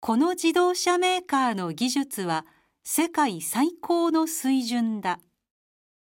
この自動車メーカーの技術は世界最高の水準だ。